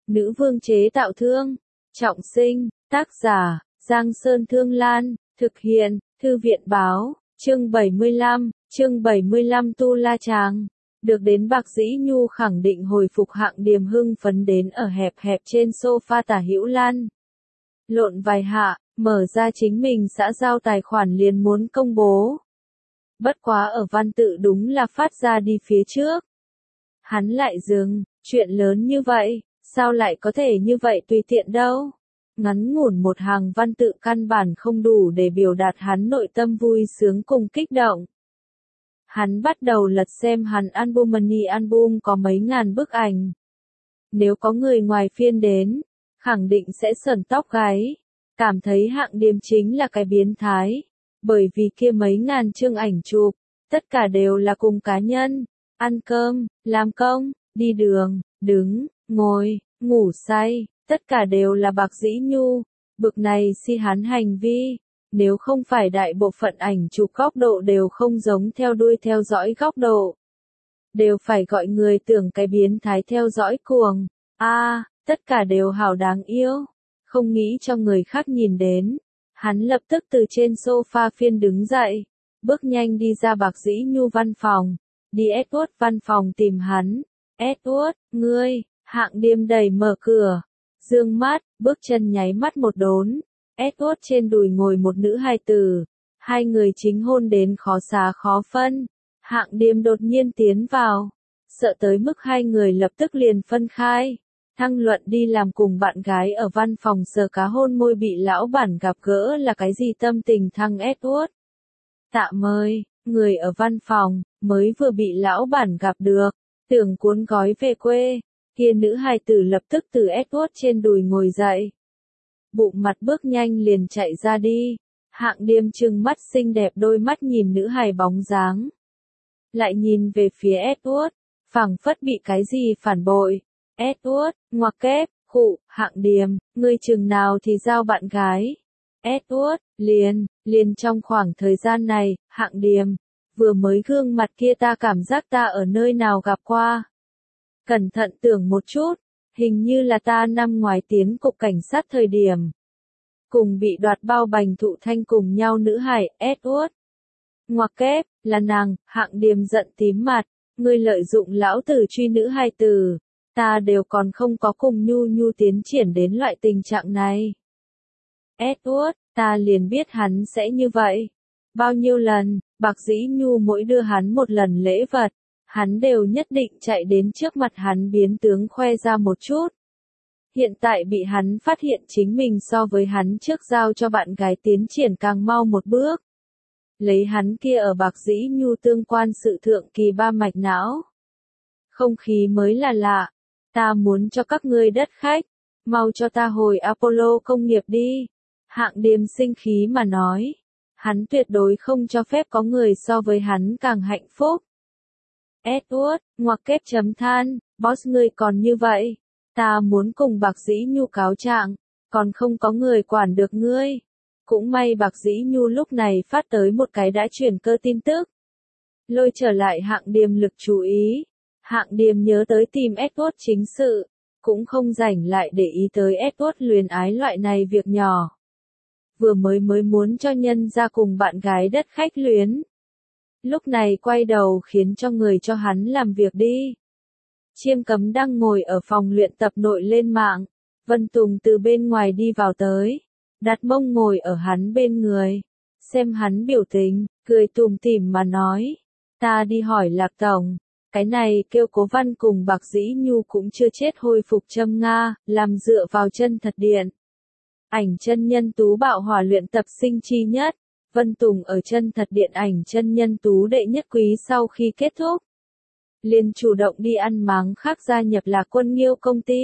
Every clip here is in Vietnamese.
Nữ vương chế tạo thương. Trọng sinh, tác giả, Giang Sơn Thương Lan, thực hiện, Thư viện báo, chương 75 Tu La Chàng. Được đến Bạc Dĩ Nhu khẳng định hồi phục Hạng Điềm hưng phấn đến ở hẹp hẹp trên sofa Tả Hữu Lan. Lộn vài hạ, mở ra chính mình xã giao tài khoản liền muốn công bố. Bất quá ở văn tự đúng là phát ra đi phía trước. Hắn lại dừng, chuyện lớn như vậy, sao lại có thể như vậy tùy tiện đâu. Ngắn ngủn một hàng văn tự căn bản không đủ để biểu đạt hắn nội tâm vui sướng cùng kích động. Hắn bắt đầu lật xem hắn album mini album có mấy ngàn bức ảnh. Nếu có người ngoài phiên đến, khẳng định sẽ sởn tóc gáy, cảm thấy Hạng Điềm chính là cái biến thái, bởi vì kia mấy ngàn chương ảnh chụp, tất cả đều là cùng cá nhân, ăn cơm, làm công, đi đường, đứng, ngồi, ngủ say, tất cả đều là Bạc Dĩ Nhu, bực này si hắn hành vi. Nếu không phải đại bộ phận ảnh chụp góc độ đều không giống theo đuôi theo dõi góc độ, đều phải gọi người tưởng cái biến thái theo dõi cuồng. Tất cả đều hảo đáng yêu, không nghĩ cho người khác nhìn đến. Hắn lập tức từ trên sofa phiên đứng dậy, bước nhanh đi ra Bạc Dĩ Nhu văn phòng, đi Edward văn phòng tìm hắn. Edward, ngươi, Hạng Điềm đẩy mở cửa, dương mắt, bước chân nháy mắt một đốn. Edward trên đùi ngồi một nữ hài tử, hai người chính hôn đến khó xá khó phân. Hạng Điềm đột nhiên tiến vào, sợ tới mức hai người lập tức liền phân khai. Thăng Luận đi làm cùng bạn gái ở văn phòng sờ cá hôn môi bị lão bản gặp gỡ là cái gì tâm tình thăng Edward. Tạm ơi, người ở văn phòng, mới vừa bị lão bản gặp được, tưởng cuốn gói về quê, kia nữ hài tử lập tức từ Edward trên đùi ngồi dậy. Bụng mặt bước nhanh liền chạy ra đi. Hạng Điềm trừng mắt xinh đẹp đôi mắt nhìn nữ hài bóng dáng. Lại nhìn về phía Edward, phảng phất bị cái gì phản bội. Edward, ngoặc kép, Hạng Điềm, ngươi chừng nào thì giao bạn gái. Edward, liền trong khoảng thời gian này, Hạng Điềm, vừa mới gương mặt kia ta cảm giác ta ở nơi nào gặp qua. Cẩn thận tưởng một chút. Hình như là ta năm ngoái tiến cục cảnh sát thời điểm. Cùng bị đoạt bao bành Thụ Thanh cùng nhau nữ hài, Edward. Ngoặc kép, là nàng. Hạng Điềm giận tím mặt, ngươi lợi dụng lão tử truy nữ hài tử. Ta đều còn không có cùng Nhu tiến triển đến loại tình trạng này. Edward, ta liền biết hắn sẽ như vậy. Bao nhiêu lần, Bạc Dĩ Nhu mỗi đưa hắn một lần lễ vật, hắn đều nhất định chạy đến trước mặt hắn biến tướng khoe ra một chút. Hiện tại bị hắn phát hiện chính mình so với hắn trước giao cho bạn gái tiến triển càng mau một bước. Lấy hắn kia ở Bạc Dĩ Nhu tương quan sự thượng kỳ ba mạch não. Không khí mới là lạ. Ta muốn cho các ngươi đất khách, mau cho ta hồi Apollo công nghiệp đi. Hạng Điềm sinh khí mà nói. Hắn tuyệt đối không cho phép có người so với hắn càng hạnh phúc. Edward, ngoặc kép chấm than, boss ngươi còn như vậy. Ta muốn cùng Bạc Dĩ Nhu cáo trạng, còn không có người quản được ngươi. Cũng may Bạc Dĩ Nhu lúc này phát tới một cái đã chuyển cơ tin tức. Lôi trở lại Hạng Điềm lực chú ý. Hạng Điềm nhớ tới tìm Edward chính sự, cũng không rảnh lại để ý tới Edward luyến ái loại này việc nhỏ. Vừa mới muốn cho nhân ra cùng bạn gái đất khách luyến. Lúc này quay đầu khiến cho người cho hắn làm việc đi. Chiêm Cấm đang ngồi ở phòng luyện tập nội lên mạng. Vân Tùng từ bên ngoài đi vào tới. Đặt mông ngồi ở hắn bên người. Xem hắn biểu tình, cười tủm tỉm mà nói. Ta đi hỏi Lạc Tổng. Cái này kêu Cố Văn cùng Bạc Dĩ Nhu cũng chưa chết hồi phục châm Nga, làm dựa vào chân thật điện. Ảnh chân nhân tú bạo hỏa luyện tập sinh chi nhất. Vân Tùng ở chân thật điện ảnh chân nhân tú đệ nhất quý sau khi kết thúc. Liền chủ động đi ăn máng khác gia nhập Lạc Quân Nghiêu công ty.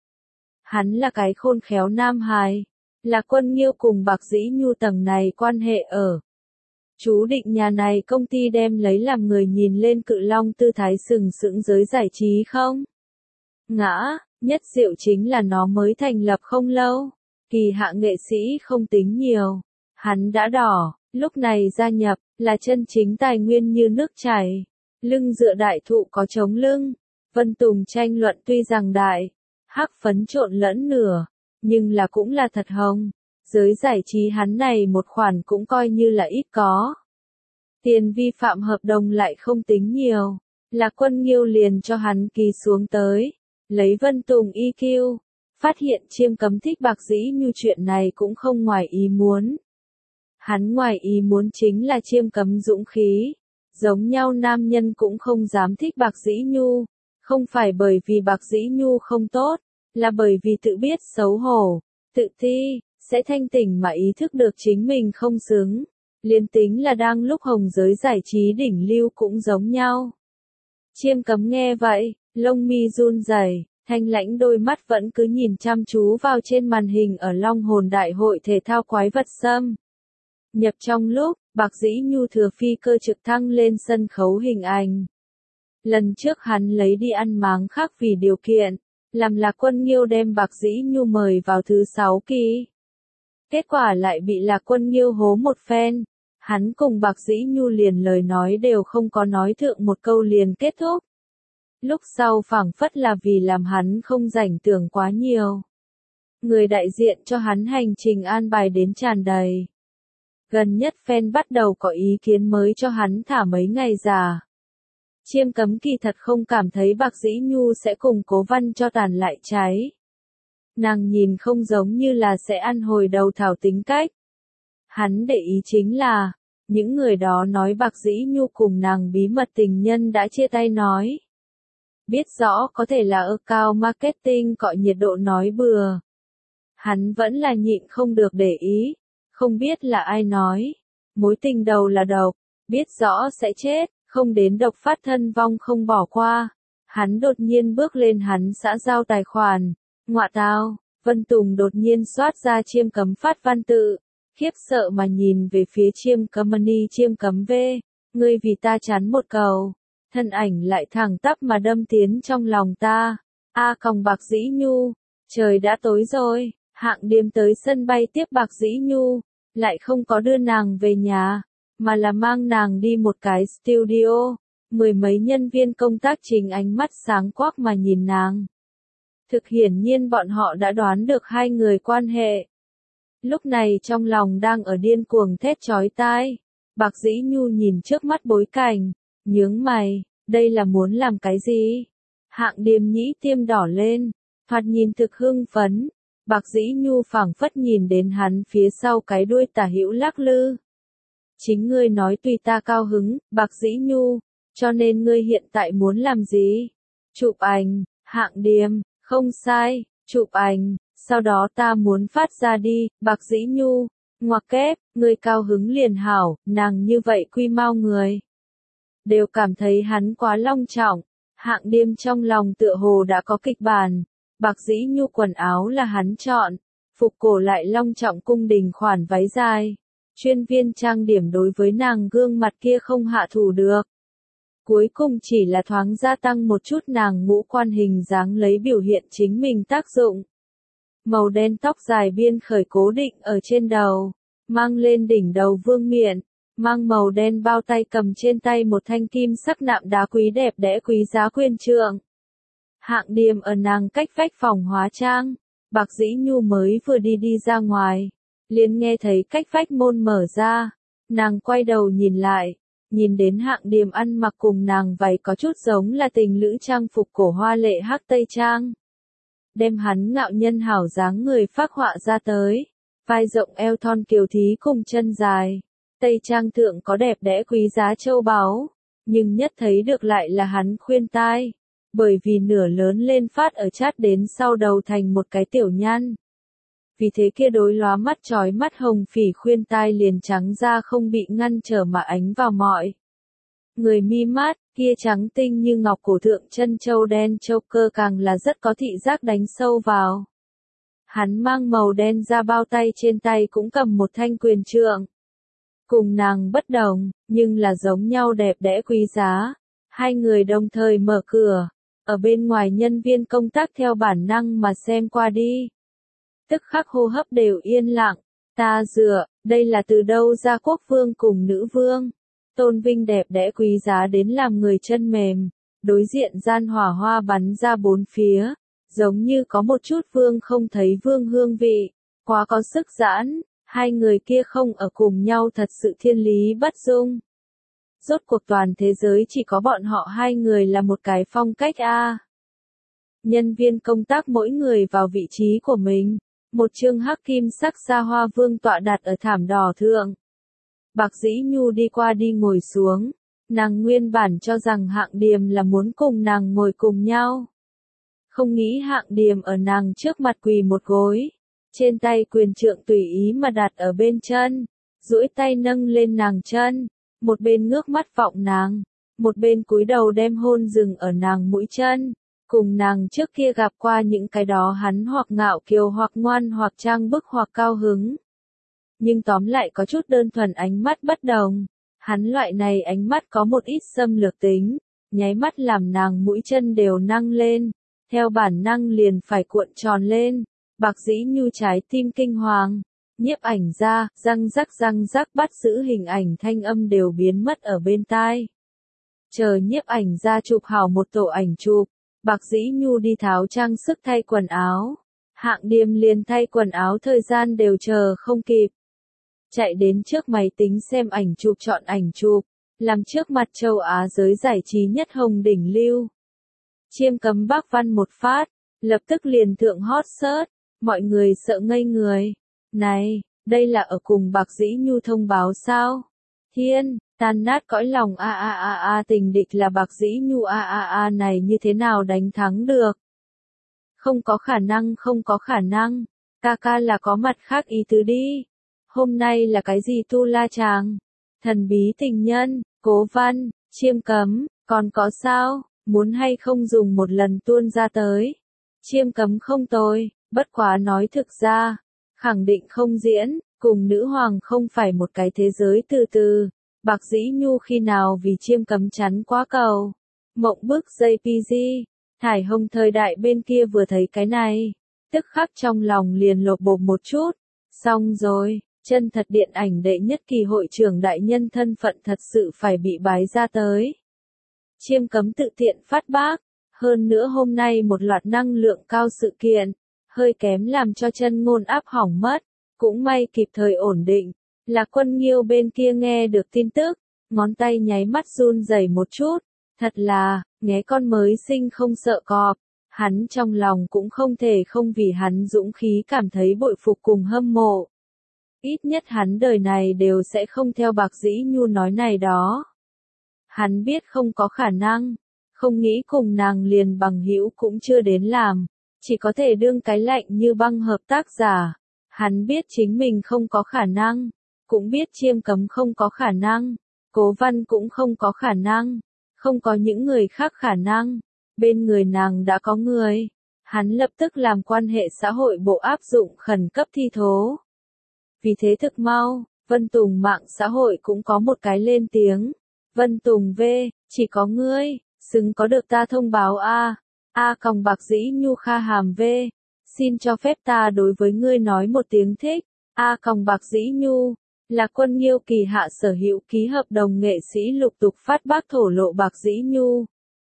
Hắn là cái khôn khéo nam hài. Lạc Quân Nghiêu cùng Bạc Dĩ Nhu tầng này quan hệ ở. Chú định nhà này công ty đem lấy làm người nhìn lên Cự Long tư thái sừng sững giới giải trí không? Ngã, nhất diệu chính là nó mới thành lập không lâu. Kỳ hạ nghệ sĩ không tính nhiều. Hắn đã đỏ, lúc này gia nhập, là chân chính tài nguyên như nước chảy. Lưng dựa đại thụ có chống lưng. Vân Tùng tranh luận tuy rằng đại. hắc phấn trộn lẫn nửa, nhưng là cũng là thật hồng. Giới giải trí hắn này một khoản cũng coi như là ít có. Tiền vi phạm hợp đồng lại không tính nhiều, Lạc Quân Nghiêu liền cho hắn ký xuống tới, lấy Vân Tùng EQ, phát hiện Chiêm Cấm thích Bạc Dĩ Nhu chuyện này cũng không ngoài ý muốn. Hắn ngoài ý muốn chính là Chiêm Cấm dũng khí, giống nhau nam nhân cũng không dám thích Bạc Dĩ Nhu, không phải bởi vì Bạc Dĩ Nhu không tốt, là bởi vì tự biết xấu hổ, tự ti, sẽ thanh tỉnh mà ý thức được chính mình không xứng. Liên tính là đang lúc hồng giới giải trí đỉnh lưu cũng giống nhau. Chiêm Cấm nghe vậy, lông mi run rẩy, thanh lãnh đôi mắt vẫn cứ nhìn chăm chú vào trên màn hình ở Long Hồn Đại hội thể thao quái vật xâm. Nhập trong lúc, Bạc Dĩ Nhu thừa phi cơ trực thăng lên sân khấu hình ảnh. Lần trước hắn lấy đi ăn máng khác vì điều kiện, làm Lạc Quân Nghiêu đem Bạc Dĩ Nhu mời vào thứ 6 kỳ. Kết quả lại bị Lạc Quân Nghiêu hố một phen. Hắn cùng Bạc Dĩ Nhu liền lời nói đều không có nói thượng một câu liền kết thúc. Lúc sau phảng phất là vì làm hắn không rảnh tưởng quá nhiều. Người đại diện cho hắn hành trình an bài đến tràn đầy. Gần nhất fan bắt đầu có ý kiến mới cho hắn thả mấy ngày giả. Chiêm Cấm kỳ thật không cảm thấy Bạc Dĩ Nhu sẽ cùng Cố Văn cho tàn lại cháy. Nàng nhìn không giống như là sẽ ăn hồi đầu thảo tính cách. Hắn để ý chính là, những người đó nói Bạc Dĩ Nhu cùng nàng bí mật tình nhân đã chia tay nói. Biết rõ có thể là ở cao marketing cọi nhiệt độ nói bừa. Hắn vẫn là nhịn không được để ý, không biết là ai nói. Mối tình đầu là độc, biết rõ sẽ chết, không đến độc phát thân vong không bỏ qua. Hắn đột nhiên bước lên hắn xã giao tài khoản. Ngọa tao, Vân Tùng đột nhiên soát ra Chiêm Cấm phát văn tự. Khiếp sợ mà nhìn về phía Chiêm Cấm Money Chiêm Cấm V, ngươi vì ta chắn một cầu, thân ảnh lại thẳng tắp mà đâm tiến trong lòng ta. Còng Bạc Dĩ Nhu, trời đã tối rồi, Hạng Điềm tới sân bay tiếp Bạc Dĩ Nhu, lại không có đưa nàng về nhà, mà là mang nàng đi một cái studio, mười mấy nhân viên công tác chính ánh mắt sáng quắc mà nhìn nàng. Thực hiển nhiên bọn họ đã đoán được hai người quan hệ. Lúc này trong lòng đang ở điên cuồng thét chói tai. Bạc Dĩ Nhu nhìn trước mắt bối cảnh, nhướng mày, đây là muốn làm cái gì? Hạng Điềm nhĩ tiêm đỏ lên, thoạt nhìn thực hưng phấn. Bạc Dĩ Nhu phảng phất nhìn đến hắn phía sau cái đuôi tả hữu lắc lư. Chính ngươi nói tùy ta cao hứng, Bạc Dĩ Nhu, cho nên ngươi hiện tại muốn làm gì? Chụp ảnh, Hạng Điềm, không sai, chụp ảnh. Sau đó ta muốn phát ra đi, Bạc Dĩ Nhu, ngoặc kép, người cao hứng liền hảo, nàng như vậy quy mau người. Đều cảm thấy hắn quá long trọng, Hạng Điềm trong lòng tựa hồ đã có kịch bản, Bạc Dĩ Nhu quần áo là hắn chọn, phục cổ lại long trọng cung đình khoản váy dài, chuyên viên trang điểm đối với nàng gương mặt kia không hạ thủ được. Cuối cùng chỉ là thoáng gia tăng một chút nàng ngũ quan hình dáng lấy biểu hiện chính mình tác dụng. Màu đen tóc dài biên khởi cố định ở trên đầu, mang lên đỉnh đầu vương miện, mang màu đen bao tay cầm trên tay một thanh kim sắc nạm đá quý đẹp đẽ quý giá quyền trượng. Hạng Điềm ở nàng cách vách phòng hóa trang, Bạc Dĩ Nhu mới vừa đi ra ngoài, liền nghe thấy cách vách môn mở ra, nàng quay đầu nhìn lại, nhìn đến Hạng Điềm ăn mặc cùng nàng váy có chút giống là tình lữ trang phục cổ hoa lệ hắc tây trang. Đem hắn ngạo nhân hảo dáng người phác họa ra tới, vai rộng eo thon kiều thí cùng chân dài, tây trang thượng có đẹp đẽ quý giá châu báu, nhưng nhất thấy được lại là hắn khuyên tai, bởi vì nửa lớn lên phát ở chát đến sau đầu thành một cái tiểu nhăn. Vì thế kia đối lóa mắt chói mắt hồng phỉ khuyên tai liền trắng ra không bị ngăn trở mà ánh vào mọi. Người mi mát, kia trắng tinh như ngọc cổ thượng chân châu đen châu cơ càng là rất có thị giác đánh sâu vào. Hắn mang màu đen ra bao tay trên tay cũng cầm một thanh quyền trượng. Cùng nàng bất đồng, nhưng là giống nhau đẹp đẽ quý giá. Hai người đồng thời mở cửa, ở bên ngoài nhân viên công tác theo bản năng mà xem qua đi. Tức khắc hô hấp đều yên lặng, ta dựa, đây là từ đâu ra quốc vương cùng nữ vương. Tôn vinh đẹp đẽ quý giá đến làm người chân mềm, đối diện gian hỏa hoa bắn ra bốn phía, giống như có một chút vương không thấy vương hương vị, quá có sức giãn, hai người kia không ở cùng nhau thật sự thiên lý bất dung. Rốt cuộc toàn thế giới chỉ có bọn họ hai người là một cái phong cách a. Nhân viên công tác mỗi người vào vị trí của mình, một chương hắc kim sắc xa hoa vương tọa đặt ở thảm đỏ thượng. Bạc Dĩ Nhu đi qua đi ngồi xuống, nàng nguyên bản cho rằng Hạng Điềm là muốn cùng nàng ngồi cùng nhau. Không nghĩ Hạng Điềm ở nàng trước mặt quỳ một gối, trên tay quyền trượng tùy ý mà đặt ở bên chân, duỗi tay nâng lên nàng chân, một bên ngước mắt vọng nàng, một bên cúi đầu đem hôn dừng ở nàng mũi chân, cùng nàng trước kia gặp qua những cái đó hắn hoặc ngạo kiều hoặc ngoan hoặc trang bức hoặc cao hứng. Nhưng tóm lại có chút đơn thuần ánh mắt bất đồng, hắn loại này ánh mắt có một ít xâm lược tính, nháy mắt làm nàng mũi chân đều nâng lên, theo bản năng liền phải cuộn tròn lên, Bạc Dĩ Nhu trái tim kinh hoàng. Nhiếp ảnh ra, răng rắc bắt giữ hình ảnh thanh âm đều biến mất ở bên tai. Chờ nhiếp ảnh ra chụp hảo một tổ ảnh chụp, Bạc Dĩ Nhu đi tháo trang sức thay quần áo. Hạng Điềm liền thay quần áo thời gian đều chờ không kịp. Chạy đến trước máy tính xem ảnh chụp chọn ảnh chụp, làm trước mặt châu Á giới giải trí nhất hồng đỉnh lưu. Chiêm Cấm bác văn một phát, lập tức liền thượng hot search, mọi người sợ ngây người. Này, đây là ở cùng Bạc Dĩ Nhu thông báo sao? Thiên, tan nát cõi lòng tình địch là Bạc Dĩ Nhu này như thế nào đánh thắng được? Không có khả năng, ca ca là có mặt khác ý tứ đi. Hôm nay là cái gì tu la chàng? Thần bí tình nhân, Cố Văn, Chiêm Cấm, còn có sao? Muốn hay không dùng một lần tuôn ra tới? Chiêm Cấm không tồi, bất quá nói thực ra, khẳng định không diễn, cùng nữ hoàng không phải một cái thế giới từ. Bạc Dĩ Nhu khi nào vì Chiêm Cấm chắn quá cầu. Mộng bức JPG, Thải Hồng thời đại bên kia vừa thấy cái này, tức khắc trong lòng liền lột bột một chút. Xong rồi, chân thật điện ảnh đệ nhất kỳ hội trưởng đại nhân thân phận thật sự phải bị bái ra tới. Chiêm Cấm tự tiện phát bác, hơn nữa hôm nay một loạt năng lượng cao sự kiện, hơi kém làm cho chân ngôn áp hỏng mất, cũng may kịp thời ổn định. Là Quân Nghiêu bên kia nghe được tin tức, ngón tay nháy mắt run rẩy một chút, thật là, nghé con mới sinh không sợ cọp, hắn trong lòng cũng không thể không vì hắn dũng khí cảm thấy bội phục cùng hâm mộ. Ít nhất hắn đời này đều sẽ không theo Bạc Dĩ Nhu nói này đó. Hắn biết không có khả năng, không nghĩ cùng nàng liền bằng hữu cũng chưa đến làm, chỉ có thể đương cái lạnh như băng hợp tác giả. Hắn biết chính mình không có khả năng, cũng biết Chiêm Cấm không có khả năng, Cố Văn cũng không có khả năng, không có những người khác khả năng, bên người nàng đã có người. Hắn lập tức làm quan hệ xã hội bộ áp dụng khẩn cấp thi thố. Vì thế thực mau, Vân Tùng mạng xã hội cũng có một cái lên tiếng. Vân Tùng V, chỉ có ngươi, xứng có được ta thông báo còng Bạc Dĩ Nhu kha hàm V. Xin cho phép ta đối với ngươi nói một tiếng thích, còng Bạc Dĩ Nhu, là Quân Nghiêu kỳ hạ sở hữu ký hợp đồng nghệ sĩ lục tục phát bác thổ lộ Bạc Dĩ Nhu.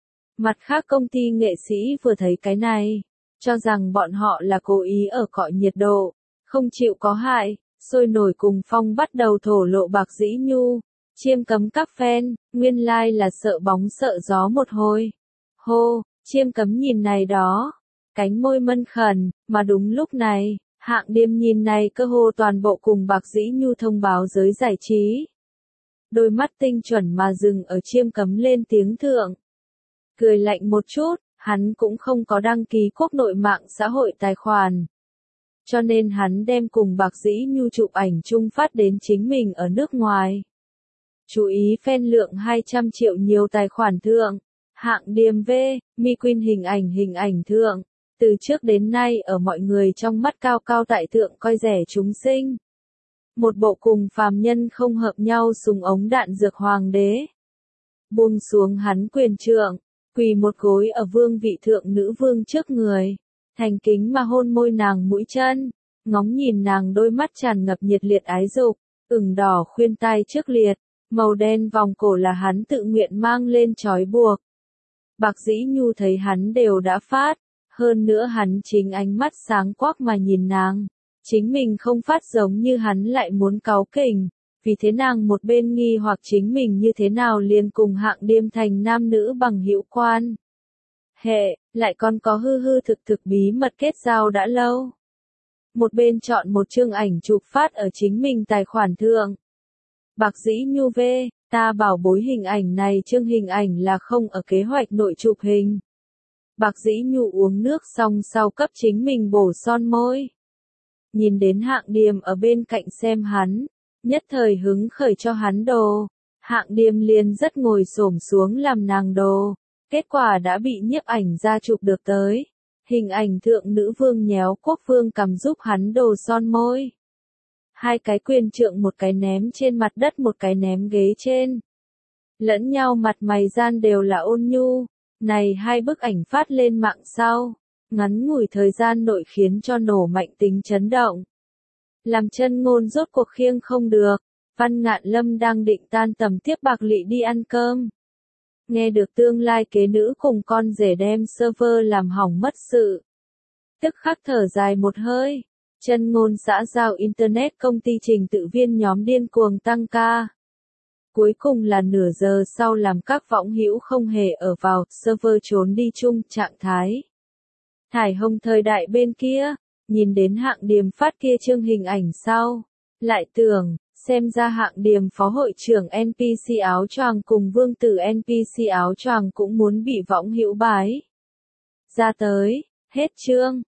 Mặt khác công ty nghệ sĩ vừa thấy cái này, cho rằng bọn họ là cố ý ở cọ nhiệt độ, không chịu có hại, sôi nổi cùng phong bắt đầu thổ lộ Bạc Dĩ Nhu. Chiêm Cấm các fan, nguyên lai là sợ bóng sợ gió một hồi. Hô, Chiêm Cấm nhìn này đó, cánh môi mân khẩn, mà đúng lúc này, Hạng Điềm nhìn này cơ hồ toàn bộ cùng Bạc Dĩ Nhu thông báo giới giải trí. Đôi mắt tinh chuẩn mà dừng ở Chiêm Cấm lên tiếng thượng. Cười lạnh một chút, hắn cũng không có đăng ký quốc nội mạng xã hội tài khoản. Cho nên hắn đem cùng Bạc Dĩ Nhu chụp ảnh chung phát đến chính mình ở nước ngoài. Chú ý fan lượng 200 triệu nhiều tài khoản thượng. Hạng Điềm V, Mi Queen hình ảnh thượng. Từ trước đến nay ở mọi người trong mắt cao cao tại thượng coi rẻ chúng sinh. Một bộ cùng phàm nhân không hợp nhau súng ống đạn dược hoàng đế. Buông xuống hắn quyền trượng, quỳ một gối ở vương vị thượng nữ vương trước người. Thành kính mà hôn môi nàng mũi chân, ngóng nhìn nàng đôi mắt tràn ngập nhiệt liệt ái dục, ửng đỏ khuyên tai trước liệt, màu đen vòng cổ là hắn tự nguyện mang lên trói buộc. Bạc Dĩ Nhu thấy hắn đều đã phát, Hơn nữa hắn chính ánh mắt sáng quắc mà nhìn nàng. Chính mình không phát giống như hắn lại muốn cáu kỉnh. Vì thế nàng một bên nghi hoặc chính mình như thế nào liền cùng Hạng Điềm thành nam nữ bằng hữu quan. Lại còn có hư hư thực thực bí mật kết giao đã lâu. Một bên chọn một chương ảnh chụp phát ở chính mình tài khoản thượng. Bạc Dĩ Nhu V, ta bảo bối hình ảnh này chương hình ảnh là không ở kế hoạch nội chụp hình. Bạc Dĩ Nhu uống nước xong sau cấp chính mình bổ son môi. Nhìn đến Hạng Điềm ở bên cạnh xem hắn, nhất thời hứng khởi cho hắn đồ. Hạng Điềm liền rất ngồi xổm xuống làm nàng đồ. Kết quả đã bị nhiếp ảnh ra chụp được tới. Hình ảnh thượng nữ vương nhéo quốc vương cầm giúp hắn đồ son môi. Hai cái quyền trượng một cái ném trên mặt đất một cái ném ghế trên. Lẫn nhau mặt mày gian đều là ôn nhu. Này hai bức ảnh phát lên mạng sau. Ngắn ngủi thời gian nội khiến cho nổ mạnh tính chấn động. Làm chân ngôn rốt cuộc khiêng không được. Văn Ngạn Lâm đang định tan tầm tiếp Bạc Lị đi ăn cơm. Nghe được tương lai kế nữ cùng con rể đem server làm hỏng mất sự. Tức khắc thở dài một hơi. Chân ngôn xã giao Internet công ty trình tự viên nhóm điên cuồng tăng ca. Cuối cùng là nửa giờ sau làm các võng hữu không hề ở vào, server trốn đi chung trạng thái. Thải Hồng thời đại bên kia, nhìn đến Hạng Điềm phát kia chương hình ảnh sau. Lại tưởng, xem ra Hạng Điềm phó hội trưởng NPC áo choàng cùng vương tử NPC áo choàng cũng muốn bị võng hữu bái. Ra tới, hết chương.